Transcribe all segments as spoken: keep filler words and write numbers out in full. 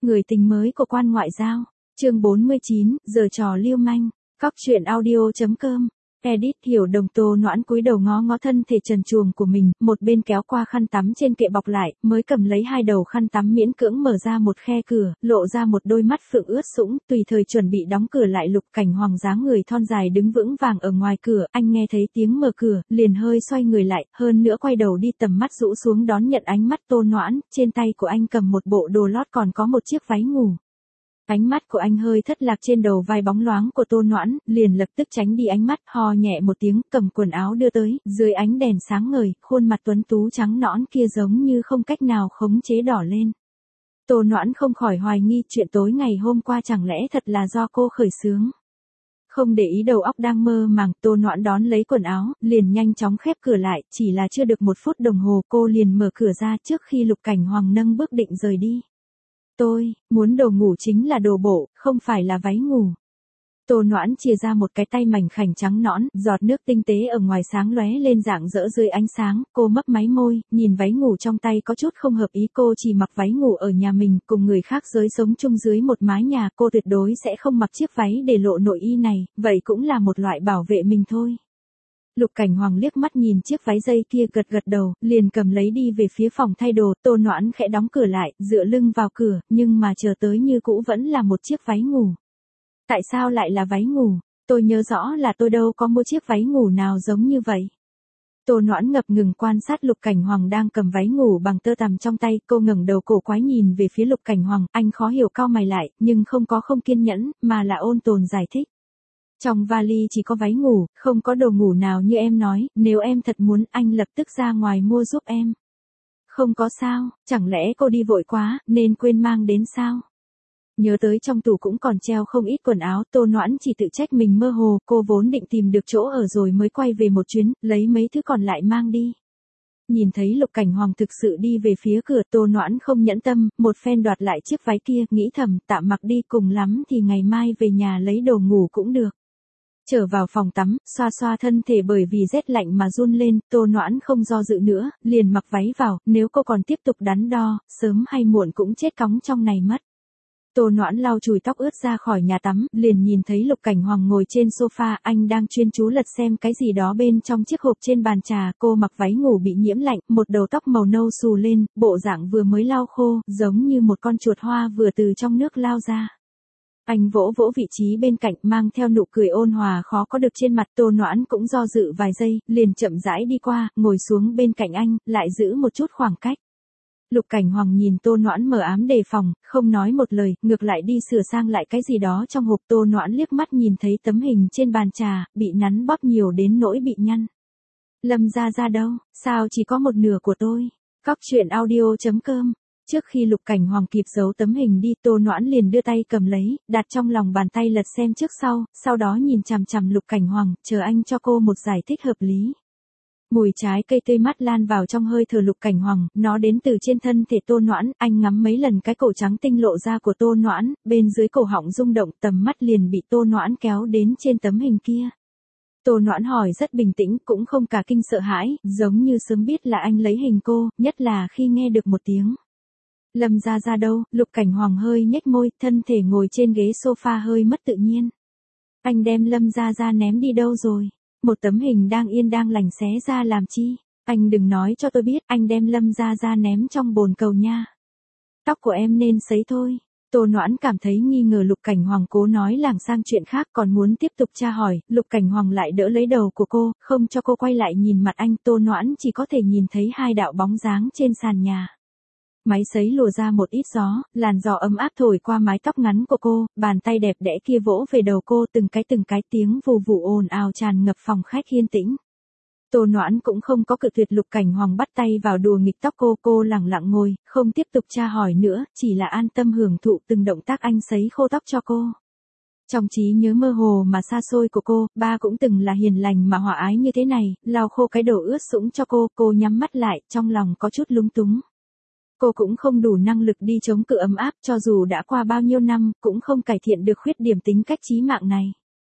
Người tình mới của quan ngoại giao. Chương bốn mươi chín, giờ trò lưu manh. Cóc truyện audio.com. Edit Hiểu Đồng. Tô Noãn cúi đầu ngó ngó thân thể trần truồng của mình, một bên kéo qua khăn tắm trên kệ bọc lại, mới cầm lấy hai đầu khăn tắm miễn cưỡng mở ra một khe cửa, lộ ra một đôi mắt phượng ướt sũng, tùy thời chuẩn bị đóng cửa lại. Lục Cảnh Hoàng dáng người thon dài đứng vững vàng ở ngoài cửa, anh nghe thấy tiếng mở cửa, liền hơi xoay người lại, hơn nữa quay đầu đi, tầm mắt rũ xuống đón nhận ánh mắt Tô Noãn, trên tay của anh cầm một bộ đồ lót còn có một chiếc váy ngủ. Ánh mắt của anh hơi thất lạc trên đầu vai bóng loáng của Tô Noãn, liền lập tức tránh đi ánh mắt, ho nhẹ một tiếng, cầm quần áo đưa tới, dưới ánh đèn sáng ngời, khuôn mặt tuấn tú trắng nõn kia giống như không cách nào khống chế đỏ lên. Tô Noãn không khỏi hoài nghi chuyện tối ngày hôm qua chẳng lẽ thật là do cô khởi xướng. Không để ý đầu óc đang mơ màng, Tô Noãn đón lấy quần áo, liền nhanh chóng khép cửa lại, chỉ là chưa được một phút đồng hồ cô liền mở cửa ra trước khi Lục Cảnh Hoàng nâng bước định rời đi. Tôi, muốn đồ ngủ chính là đồ bộ, không phải là váy ngủ. Tô Noãn chia ra một cái tay mảnh khảnh trắng nõn, giọt nước tinh tế ở ngoài sáng lóe lên rạng rỡ dưới ánh sáng, cô mấp máy môi, nhìn váy ngủ trong tay có chút không hợp ý. Cô chỉ mặc váy ngủ ở nhà mình, cùng người khác giới sống chung dưới một mái nhà, cô tuyệt đối sẽ không mặc chiếc váy để lộ nội y này, vậy cũng là một loại bảo vệ mình thôi. Lục Cảnh Hoàng liếc mắt nhìn chiếc váy dây kia, gật gật đầu, liền cầm lấy đi về phía phòng thay đồ. Tô Noãn khẽ đóng cửa lại, dựa lưng vào cửa, nhưng mà chờ tới như cũ vẫn là một chiếc váy ngủ. Tại sao lại là váy ngủ? Tôi nhớ rõ là tôi đâu có mua chiếc váy ngủ nào giống như vậy. Tô Noãn ngập ngừng quan sát Lục Cảnh Hoàng đang cầm váy ngủ bằng tơ tằm trong tay, cô ngẩng đầu cổ quái nhìn về phía Lục Cảnh Hoàng, anh khó hiểu cau mày lại, nhưng không có không kiên nhẫn, mà là ôn tồn giải thích. Trong vali chỉ có váy ngủ, không có đồ ngủ nào như em nói, nếu em thật muốn anh lập tức ra ngoài mua giúp em. Không có sao, chẳng lẽ cô đi vội quá, nên quên mang đến sao? Nhớ tới trong tủ cũng còn treo không ít quần áo, Tô Noãn chỉ tự trách mình mơ hồ, cô vốn định tìm được chỗ ở rồi mới quay về một chuyến, lấy mấy thứ còn lại mang đi. Nhìn thấy Lục Cảnh Hoàng thực sự đi về phía cửa, Tô Noãn không nhẫn tâm, một phen đoạt lại chiếc váy kia, nghĩ thầm, tạm mặc đi, cùng lắm thì ngày mai về nhà lấy đồ ngủ cũng được. Trở vào phòng tắm, xoa xoa thân thể bởi vì rét lạnh mà run lên, Tô Noãn không do dự nữa, liền mặc váy vào, nếu cô còn tiếp tục đắn đo, sớm hay muộn cũng chết cóng trong này mất. Tô Noãn lau chùi tóc ướt ra khỏi nhà tắm, liền nhìn thấy Lục Cảnh Hoàng ngồi trên sofa, anh đang chuyên chú lật xem cái gì đó bên trong chiếc hộp trên bàn trà. Cô mặc váy ngủ bị nhiễm lạnh, một đầu tóc màu nâu xù lên, bộ dạng vừa mới lau khô, giống như một con chuột hoa vừa từ trong nước lao ra. Anh vỗ vỗ vị trí bên cạnh, mang theo nụ cười ôn hòa khó có được trên mặt. Tô Noãn cũng do dự vài giây, liền chậm rãi đi qua, ngồi xuống bên cạnh anh, lại giữ một chút khoảng cách. Lục Cảnh Hoàng nhìn Tô Noãn mờ ám đề phòng, không nói một lời, ngược lại đi sửa sang lại cái gì đó trong hộp. Tô Noãn liếc mắt nhìn thấy tấm hình trên bàn trà, bị nắn bóp nhiều đến nỗi bị nhăn. Lâm Gia Gia đâu, sao chỉ có một nửa của tôi? Cóc truyện audio.com. Trước khi Lục Cảnh Hoàng kịp giấu tấm hình đi, Tô Noãn liền đưa tay cầm lấy, đặt trong lòng bàn tay lật xem trước sau, sau đó nhìn chằm chằm Lục Cảnh Hoàng, chờ anh cho cô một giải thích hợp lý. Mùi trái cây tươi mát lan vào trong hơi thở Lục Cảnh Hoàng, nó đến từ trên thân thể Tô Noãn, anh ngắm mấy lần cái cổ trắng tinh lộ ra của Tô Noãn, bên dưới cổ họng rung động, tầm mắt liền bị Tô Noãn kéo đến trên tấm hình kia. Tô Noãn hỏi rất bình tĩnh, cũng không cả kinh sợ hãi, giống như sớm biết là anh lấy hình cô, nhất là khi nghe được một tiếng Lâm Gia Gia đâu? Lục Cảnh Hoàng hơi nhếch môi, thân thể ngồi trên ghế sofa hơi mất tự nhiên. Anh đem Lâm Gia Gia ném đi đâu rồi? Một tấm hình đang yên đang lành xé ra làm chi? Anh đừng nói cho tôi biết, anh đem Lâm Gia Gia ném trong bồn cầu nha. Tóc của em nên sấy thôi. Tô Noãn cảm thấy nghi ngờ Lục Cảnh Hoàng cố nói lảng sang chuyện khác, còn muốn tiếp tục tra hỏi, Lục Cảnh Hoàng lại đỡ lấy đầu của cô, không cho cô quay lại nhìn mặt anh. Tô Noãn chỉ có thể nhìn thấy hai đạo bóng dáng trên sàn nhà. Máy sấy lùa ra một ít gió, làn gió ấm áp thổi qua mái tóc ngắn của cô, bàn tay đẹp đẽ kia vỗ về đầu cô, từng cái từng cái tiếng vù vù ồn ào tràn ngập phòng khách yên tĩnh. Tô Noãn cũng không có cự tuyệt Lục Cảnh Hoàng bắt tay vào đùa nghịch tóc cô, cô lẳng lặng ngồi, không tiếp tục tra hỏi nữa, chỉ là an tâm hưởng thụ từng động tác anh sấy khô tóc cho cô. Trong trí nhớ mơ hồ mà xa xôi của cô, ba cũng từng là hiền lành mà hòa ái như thế này, lau khô cái đầu ướt sũng cho cô, cô nhắm mắt lại, trong lòng có chút lúng túng. Cô cũng không đủ năng lực đi chống cự ấm áp, cho dù đã qua bao nhiêu năm, cũng không cải thiện được khuyết điểm tính cách chí mạng này.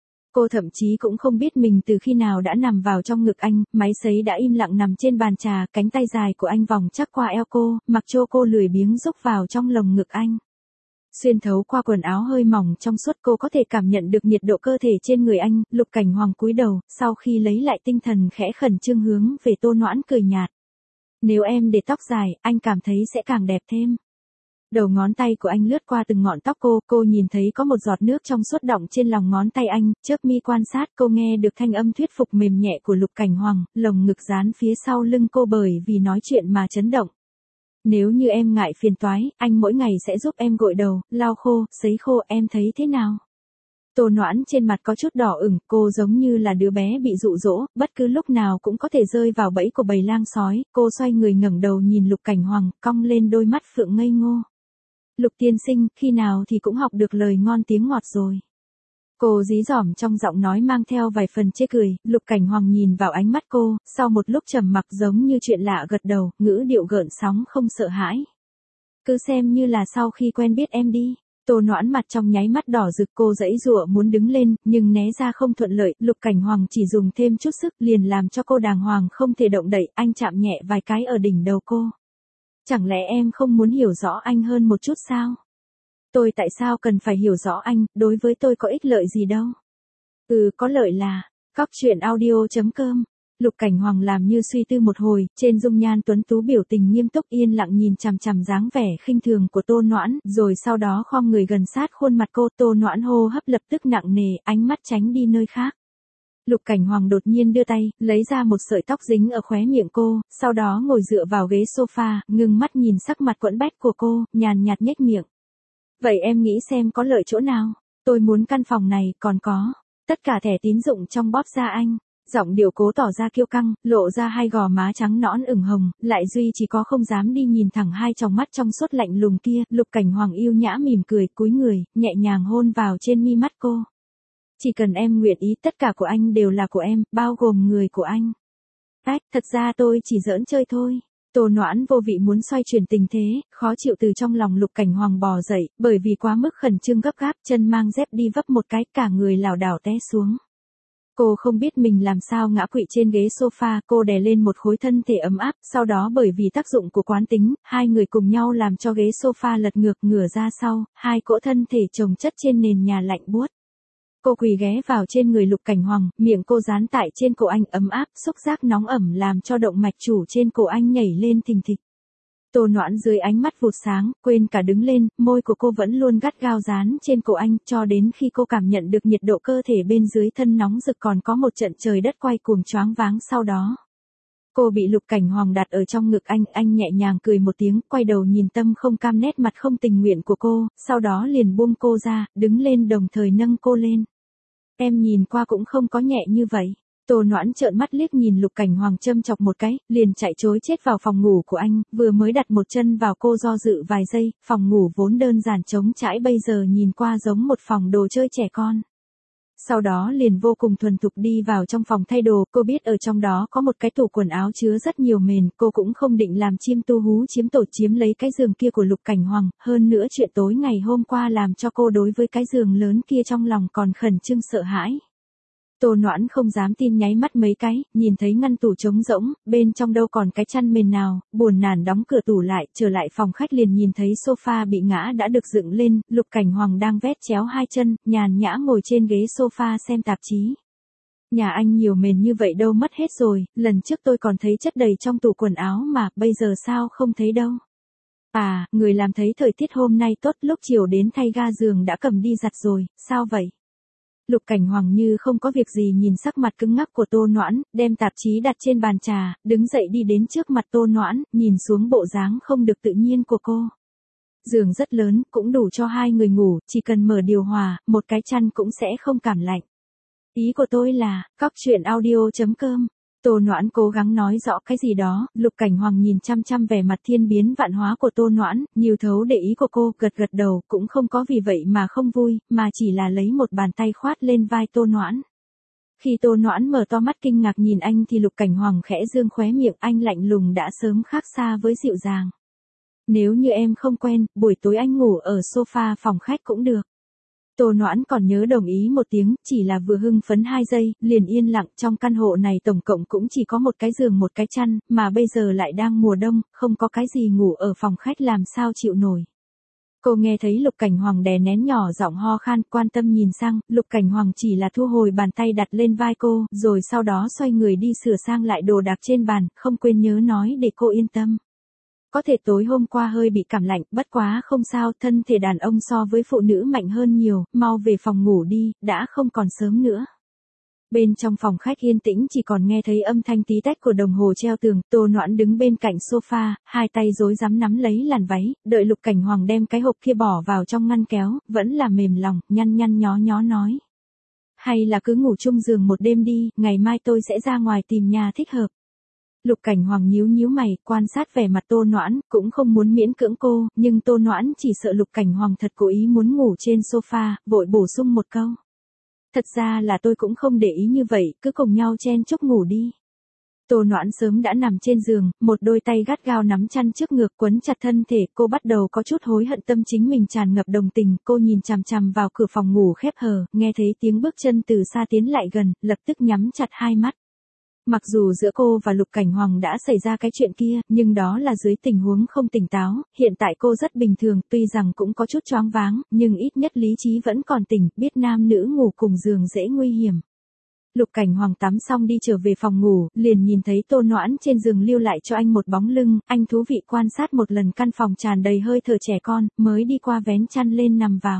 Cô thậm chí cũng không biết mình từ khi nào đã nằm vào trong ngực anh, máy sấy đã im lặng nằm trên bàn trà, cánh tay dài của anh vòng chắc qua eo cô, mặc cho cô lười biếng rúc vào trong lồng ngực anh. Xuyên thấu qua quần áo hơi mỏng trong suốt cô có thể cảm nhận được nhiệt độ cơ thể trên người anh, Lục Cảnh Hoàng cúi đầu, sau khi lấy lại tinh thần khẽ khẩn trương hướng về Tô Noãn cười nhạt. Nếu em để tóc dài, anh cảm thấy sẽ càng đẹp thêm. Đầu ngón tay của anh lướt qua từng ngọn tóc cô, cô nhìn thấy có một giọt nước trong suốt đọng trên lòng ngón tay anh, chớp mi quan sát cô nghe được thanh âm thuyết phục mềm nhẹ của Lục Cảnh Hoàng, lồng ngực dán phía sau lưng cô bởi vì nói chuyện mà chấn động. Nếu như em ngại phiền toái, anh mỗi ngày sẽ giúp em gội đầu, lau khô, sấy khô, em thấy thế nào? Tô Noãn trên mặt có chút đỏ ửng, cô giống như là đứa bé bị dụ dỗ, bất cứ lúc nào cũng có thể rơi vào bẫy của bầy lang sói, cô xoay người ngẩng đầu nhìn Lục Cảnh Hoàng, cong lên đôi mắt phượng ngây ngô. Lục tiên sinh, khi nào thì cũng học được lời ngon tiếng ngọt rồi. Cô dí dỏm trong giọng nói mang theo vài phần chê cười, Lục Cảnh Hoàng nhìn vào ánh mắt cô, sau một lúc trầm mặc giống như chuyện lạ gật đầu, ngữ điệu gợn sóng không sợ hãi. Cứ xem như là sau khi quen biết em đi. Tô Noãn mặt trong nháy mắt đỏ rực, cô giãy giụa muốn đứng lên, nhưng né ra không thuận lợi, Lục Cảnh Hoàng chỉ dùng thêm chút sức liền làm cho cô đàng hoàng không thể động đậy, anh chạm nhẹ vài cái ở đỉnh đầu cô. Chẳng lẽ em không muốn hiểu rõ anh hơn một chút sao? Tôi tại sao cần phải hiểu rõ anh, đối với tôi có ích lợi gì đâu? Ừ, có lợi là, Cóc truyện audio chấm com. Lục Cảnh Hoàng làm như suy tư một hồi, trên dung nhan tuấn tú biểu tình nghiêm túc yên lặng nhìn chằm chằm dáng vẻ khinh thường của Tô Noãn, rồi sau đó khom người gần sát khuôn mặt cô, Tô Noãn hô hấp lập tức nặng nề, ánh mắt tránh đi nơi khác. Lục Cảnh Hoàng đột nhiên đưa tay, lấy ra một sợi tóc dính ở khóe miệng cô, sau đó ngồi dựa vào ghế sofa, ngưng mắt nhìn sắc mặt quẫn bách của cô, nhàn nhạt nhếch miệng. Vậy em nghĩ xem có lợi chỗ nào? Tôi muốn căn phòng này, còn có tất cả thẻ tín dụng trong bóp ra anh. Giọng điệu cố tỏ ra kiêu căng, lộ ra hai gò má trắng nõn ửng hồng, lại duy chỉ có không dám đi nhìn thẳng hai tròng mắt trong suốt lạnh lùng kia. Lục Cảnh Hoàng yêu nhã mỉm cười, cúi người, nhẹ nhàng hôn vào trên mi mắt cô. Chỉ cần em nguyện ý, tất cả của anh đều là của em, bao gồm người của anh. Ách, thật ra tôi chỉ giỡn chơi thôi. Tô Noãn vô vị muốn xoay chuyển tình thế, khó chịu từ trong lòng Lục Cảnh Hoàng bò dậy, bởi vì quá mức khẩn trương gấp gáp, chân mang dép đi vấp một cái, cả người lảo đảo té xuống. Cô không biết mình làm sao ngã quỵ trên ghế sofa, cô đè lên một khối thân thể ấm áp, sau đó bởi vì tác dụng của quán tính, hai người cùng nhau làm cho ghế sofa lật ngược ngửa ra sau, hai cỗ thân thể chồng chất trên nền nhà lạnh buốt. Cô quỳ ghé vào trên người Lục Cảnh Hoàng, miệng cô dán tại trên cổ anh ấm áp, xúc giác nóng ẩm làm cho động mạch chủ trên cổ anh nhảy lên thình thịch. Tô Noãn dưới ánh mắt vụt sáng, quên cả đứng lên, môi của cô vẫn luôn gắt gao dán trên cổ anh, cho đến khi cô cảm nhận được nhiệt độ cơ thể bên dưới thân nóng rực còn có một trận trời đất quay cuồng choáng váng sau đó. Cô bị Lục Cảnh Hoàng đặt ở trong ngực anh, anh nhẹ nhàng cười một tiếng, quay đầu nhìn tâm không cam nét mặt không tình nguyện của cô, sau đó liền buông cô ra, đứng lên đồng thời nâng cô lên. Em nhìn qua cũng không có nhẹ như vậy. Tô Noãn trợn mắt liếc nhìn Lục Cảnh Hoàng châm chọc một cái, liền chạy trối chết vào phòng ngủ của anh, vừa mới đặt một chân vào cô do dự vài giây, phòng ngủ vốn đơn giản trống trải bây giờ nhìn qua giống một phòng đồ chơi trẻ con. Sau đó liền vô cùng thuần thục đi vào trong phòng thay đồ, cô biết ở trong đó có một cái tủ quần áo chứa rất nhiều mền, cô cũng không định làm chim tu hú chiếm tổ chiếm lấy cái giường kia của Lục Cảnh Hoàng, hơn nữa chuyện tối ngày hôm qua làm cho cô đối với cái giường lớn kia trong lòng còn khẩn trương sợ hãi. Tô Noãn không dám tin nháy mắt mấy cái, nhìn thấy ngăn tủ trống rỗng, bên trong đâu còn cái chăn mền nào, buồn nản đóng cửa tủ lại, trở lại phòng khách liền nhìn thấy sofa bị ngã đã được dựng lên, Lục Cảnh Hoàng đang vét chéo hai chân, nhàn nhã ngồi trên ghế sofa xem tạp chí. Nhà anh nhiều mền như vậy đâu mất hết rồi, lần trước tôi còn thấy chất đầy trong tủ quần áo mà, bây giờ sao không thấy đâu. À, người làm thấy thời tiết hôm nay tốt, lúc chiều đến thay ga giường đã cầm đi giặt rồi, sao vậy? Lục Cảnh Hoàng như không có việc gì nhìn sắc mặt cứng ngắc của Tô Noãn, đem tạp chí đặt trên bàn trà, đứng dậy đi đến trước mặt Tô Noãn, nhìn xuống bộ dáng không được tự nhiên của cô. Giường rất lớn, cũng đủ cho hai người ngủ, chỉ cần mở điều hòa, một cái chăn cũng sẽ không cảm lạnh. Ý của tôi là, cóc truyện audio chấm com. Tô Noãn cố gắng nói rõ cái gì đó, Lục Cảnh Hoàng nhìn chăm chăm vẻ mặt thiên biến vạn hóa của Tô Noãn, nhiều thấu để ý của cô, gật gật đầu, cũng không có vì vậy mà không vui, mà chỉ là lấy một bàn tay khoát lên vai Tô Noãn. Khi Tô Noãn mở to mắt kinh ngạc nhìn anh thì Lục Cảnh Hoàng khẽ dương khóe miệng, anh lạnh lùng đã sớm khác xa với dịu dàng. Nếu như em không quen, buổi tối anh ngủ ở sofa phòng khách cũng được. Tô Noãn còn nhớ đồng ý một tiếng, chỉ là vừa hưng phấn hai giây, liền yên lặng, trong căn hộ này tổng cộng cũng chỉ có một cái giường một cái chăn, mà bây giờ lại đang mùa đông, không có cái gì ngủ ở phòng khách làm sao chịu nổi. Cô nghe thấy Lục Cảnh Hoàng đè nén nhỏ giọng ho khan, quan tâm nhìn sang, Lục Cảnh Hoàng chỉ là thu hồi bàn tay đặt lên vai cô, rồi sau đó xoay người đi sửa sang lại đồ đạc trên bàn, không quên nhớ nói để cô yên tâm. Có thể tối hôm qua hơi bị cảm lạnh, bất quá không sao, thân thể đàn ông so với phụ nữ mạnh hơn nhiều, mau về phòng ngủ đi, đã không còn sớm nữa. Bên trong phòng khách yên tĩnh chỉ còn nghe thấy âm thanh tí tách của đồng hồ treo tường, Tô Noãn đứng bên cạnh sofa, hai tay rối rắm nắm lấy làn váy, đợi Lục Cảnh Hoàng đem cái hộp kia bỏ vào trong ngăn kéo, vẫn là mềm lòng, nhăn nhăn nhó nhó nói. Hay là cứ ngủ chung giường một đêm đi, ngày mai tôi sẽ ra ngoài tìm nhà thích hợp. Lục Cảnh Hoàng nhíu nhíu mày, quan sát vẻ mặt Tô Noãn, cũng không muốn miễn cưỡng cô, nhưng Tô Noãn chỉ sợ Lục Cảnh Hoàng thật cố ý muốn ngủ trên sofa, vội bổ sung một câu. Thật ra là tôi cũng không để ý như vậy, cứ cùng nhau chen chúc ngủ đi. Tô Noãn sớm đã nằm trên giường, một đôi tay gắt gao nắm chăn trước ngực quấn chặt thân thể, cô bắt đầu có chút hối hận, tâm chính mình tràn ngập đồng tình, cô nhìn chằm chằm vào cửa phòng ngủ khép hờ, nghe thấy tiếng bước chân từ xa tiến lại gần, lập tức nhắm chặt hai mắt. Mặc dù giữa cô và Lục Cảnh Hoàng đã xảy ra cái chuyện kia, nhưng đó là dưới tình huống không tỉnh táo, hiện tại cô rất bình thường, tuy rằng cũng có chút choáng váng, nhưng ít nhất lý trí vẫn còn tỉnh, biết nam nữ ngủ cùng giường dễ nguy hiểm. Lục Cảnh Hoàng tắm xong đi trở về phòng ngủ, liền nhìn thấy Tô Noãn trên giường lưu lại cho anh một bóng lưng, anh thú vị quan sát một lần căn phòng tràn đầy hơi thở trẻ con, mới đi qua vén chăn lên nằm vào.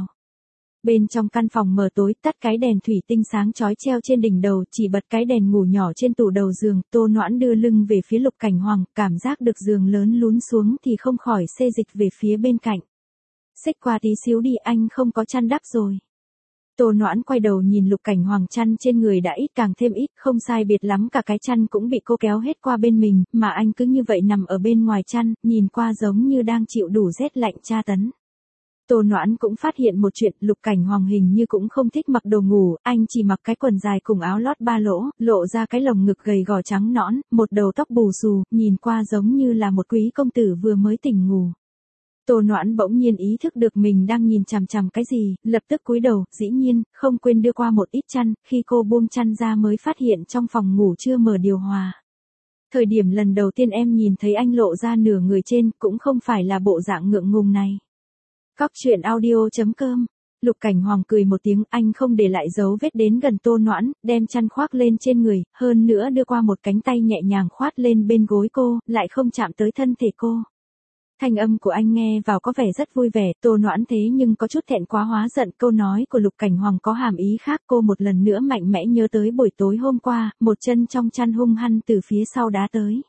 Bên trong căn phòng mờ tối, tắt cái đèn thủy tinh sáng chói treo trên đỉnh đầu, chỉ bật cái đèn ngủ nhỏ trên tủ đầu giường, Tô Noãn đưa lưng về phía Lục Cảnh Hoàng, cảm giác được giường lớn lún xuống thì không khỏi xê dịch về phía bên cạnh. Xích qua tí xíu đi, anh không có chăn đắp rồi. Tô Noãn quay đầu nhìn Lục Cảnh Hoàng, chăn trên người đã ít càng thêm ít, không sai biệt lắm cả cái chăn cũng bị cô kéo hết qua bên mình, mà anh cứ như vậy nằm ở bên ngoài chăn, nhìn qua giống như đang chịu đủ rét lạnh tra tấn. Tô Noãn cũng phát hiện một chuyện, Lục Cảnh Hoàng hình như cũng không thích mặc đồ ngủ, anh chỉ mặc cái quần dài cùng áo lót ba lỗ, lộ ra cái lồng ngực gầy gò trắng nõn, một đầu tóc bù xù, nhìn qua giống như là một quý công tử vừa mới tỉnh ngủ. Tô Noãn bỗng nhiên ý thức được mình đang nhìn chằm chằm cái gì, lập tức cúi đầu, dĩ nhiên, không quên đưa qua một ít chăn, khi cô buông chăn ra mới phát hiện trong phòng ngủ chưa mở điều hòa. Thời điểm lần đầu tiên em nhìn thấy anh lộ ra nửa người trên, cũng không phải là bộ dạng ngượng ngùng này. Cóc truyện audio chấm com. Lục Cảnh Hoàng cười một tiếng, anh không để lại dấu vết đến gần Tô Noãn, đem chăn khoác lên trên người, hơn nữa đưa qua một cánh tay nhẹ nhàng khoát lên bên gối cô, lại không chạm tới thân thể cô. Thanh âm của anh nghe vào có vẻ rất vui vẻ, Tô Noãn thế nhưng có chút thẹn quá hóa giận, câu nói của Lục Cảnh Hoàng có hàm ý khác, cô một lần nữa mạnh mẽ nhớ tới buổi tối hôm qua, một chân trong chăn hung hăng từ phía sau đá tới.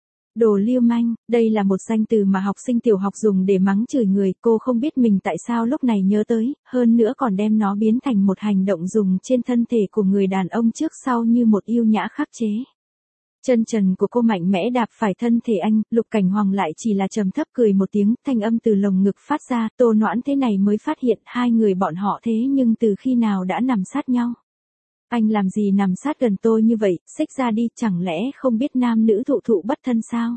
Đồ lưu manh, đây là một danh từ mà học sinh tiểu học dùng để mắng chửi người, cô không biết mình tại sao lúc này nhớ tới, hơn nữa còn đem nó biến thành một hành động dùng trên thân thể của người đàn ông trước sau như một yêu nhã khắc chế. Chân trần của cô mạnh mẽ đạp phải thân thể anh, Lục Cảnh Hoàng lại chỉ là trầm thấp cười một tiếng, thanh âm từ lồng ngực phát ra, Tô Noãn thế này mới phát hiện hai người bọn họ thế nhưng từ khi nào đã nằm sát nhau. Anh làm gì nằm sát gần tôi như vậy, xích ra đi, chẳng lẽ không biết nam nữ thụ thụ bất thân sao?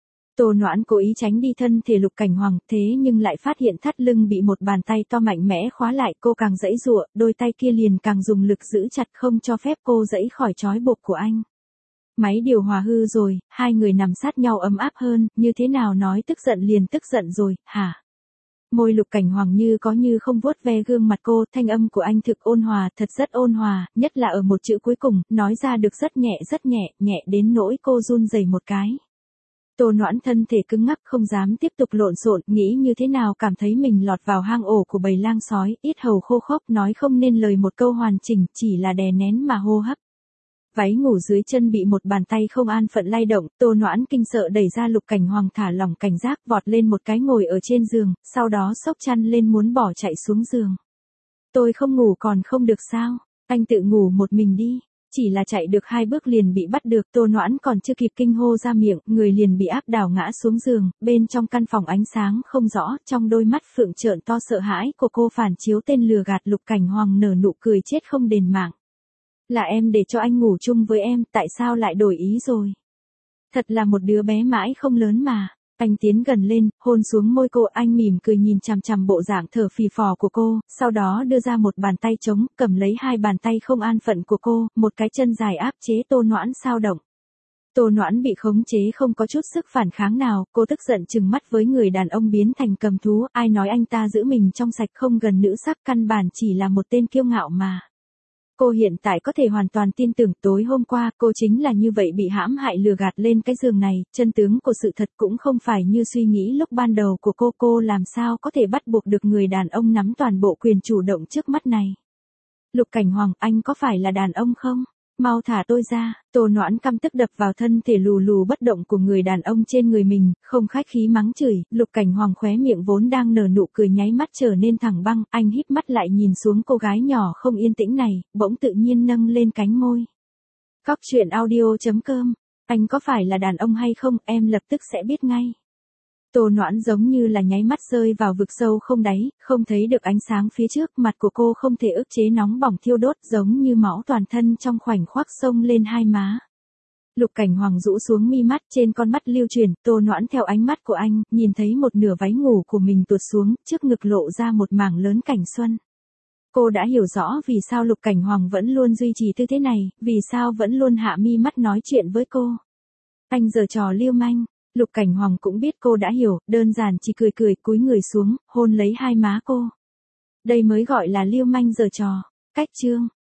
Tô Noãn cố ý tránh đi thân thể Lục Cảnh Hoàng, thế nhưng lại phát hiện thắt lưng bị một bàn tay to mạnh mẽ khóa lại, cô càng giãy giụa, đôi tay kia liền càng dùng lực giữ chặt không cho phép cô giãy khỏi trói buộc của anh. Máy điều hòa hư rồi, hai người nằm sát nhau ấm áp hơn, như thế nào nói tức giận liền tức giận rồi, hả? Môi Lục Cảnh Hoàng như có như không vuốt ve gương mặt cô, thanh âm của anh thực ôn hòa, thật rất ôn hòa, nhất là ở một chữ cuối cùng, nói ra được rất nhẹ rất nhẹ, nhẹ đến nỗi cô run rẩy một cái. Tô Noãn thân thể cứng ngắc không dám tiếp tục lộn xộn, nghĩ như thế nào cảm thấy mình lọt vào hang ổ của bầy lang sói, yết hầu khô khốc, nói không nên lời một câu hoàn chỉnh, chỉ là đè nén mà hô hấp. Váy ngủ dưới chân bị một bàn tay không an phận lay động, Tô Noãn kinh sợ đẩy ra Lục Cảnh Hoàng, thả lỏng cảnh giác, vọt lên một cái ngồi ở trên giường, sau đó xốc chăn lên muốn bỏ chạy xuống giường. Tôi không ngủ còn không được sao, anh tự ngủ một mình đi. Chỉ là chạy được hai bước liền bị bắt được, Tô Noãn còn chưa kịp kinh hô ra miệng, người liền bị áp đảo ngã xuống giường, bên trong căn phòng ánh sáng không rõ, trong đôi mắt phượng trợn to sợ hãi của cô phản chiếu tên lừa gạt. Lục Cảnh Hoàng nở nụ cười chết không đền mạng. Là em để cho anh ngủ chung với em, tại sao lại đổi ý rồi? Thật là một đứa bé mãi không lớn mà. Anh tiến gần lên, hôn xuống môi cô, anh mỉm cười nhìn chằm chằm bộ dạng thở phì phò của cô, sau đó đưa ra một bàn tay trống, cầm lấy hai bàn tay không an phận của cô, một cái chân dài áp chế Tô Noãn sao động. Tô Noãn bị khống chế không có chút sức phản kháng nào, cô tức giận trừng mắt với người đàn ông biến thành cầm thú, ai nói anh ta giữ mình trong sạch không gần nữ sắc, căn bản chỉ là một tên kiêu ngạo mà. Cô hiện tại có thể hoàn toàn tin tưởng tối hôm qua cô chính là như vậy bị hãm hại lừa gạt lên cái giường này, chân tướng của sự thật cũng không phải như suy nghĩ lúc ban đầu của cô, cô làm sao có thể bắt buộc được người đàn ông nắm toàn bộ quyền chủ động trước mắt này. Lục Cảnh Hoàng, anh có phải là đàn ông không? Mau thả tôi ra. Tô Noãn căm tức đập vào thân thể lù lù bất động của người đàn ông trên người mình, không khách khí mắng chửi. Lục Cảnh Hoàng khóe miệng vốn đang nở nụ cười nháy mắt trở nên thẳng băng, anh híp mắt lại nhìn xuống cô gái nhỏ không yên tĩnh này, bỗng tự nhiên nâng lên cánh môi. Cóc truyện audio chấm com, anh có phải là đàn ông hay không, em lập tức sẽ biết ngay. Tô Noãn giống như là nháy mắt rơi vào vực sâu không đáy, không thấy được ánh sáng phía trước, mặt của cô không thể ức chế nóng bỏng thiêu đốt, giống như máu toàn thân trong khoảnh khắc xông lên hai má. Lục Cảnh Hoàng rũ xuống mi mắt, trên con mắt lưu chuyển, Tô Noãn theo ánh mắt của anh, nhìn thấy một nửa váy ngủ của mình tuột xuống, trước ngực lộ ra một mảng lớn cảnh xuân. Cô đã hiểu rõ vì sao Lục Cảnh Hoàng vẫn luôn duy trì tư thế này, vì sao vẫn luôn hạ mi mắt nói chuyện với cô. Anh giở trò lưu manh. Lục Cảnh Hoàng cũng biết cô đã hiểu, đơn giản chỉ cười cười cúi người xuống, hôn lấy hai má cô. Đây mới gọi là lưu manh giở trò. Cách chương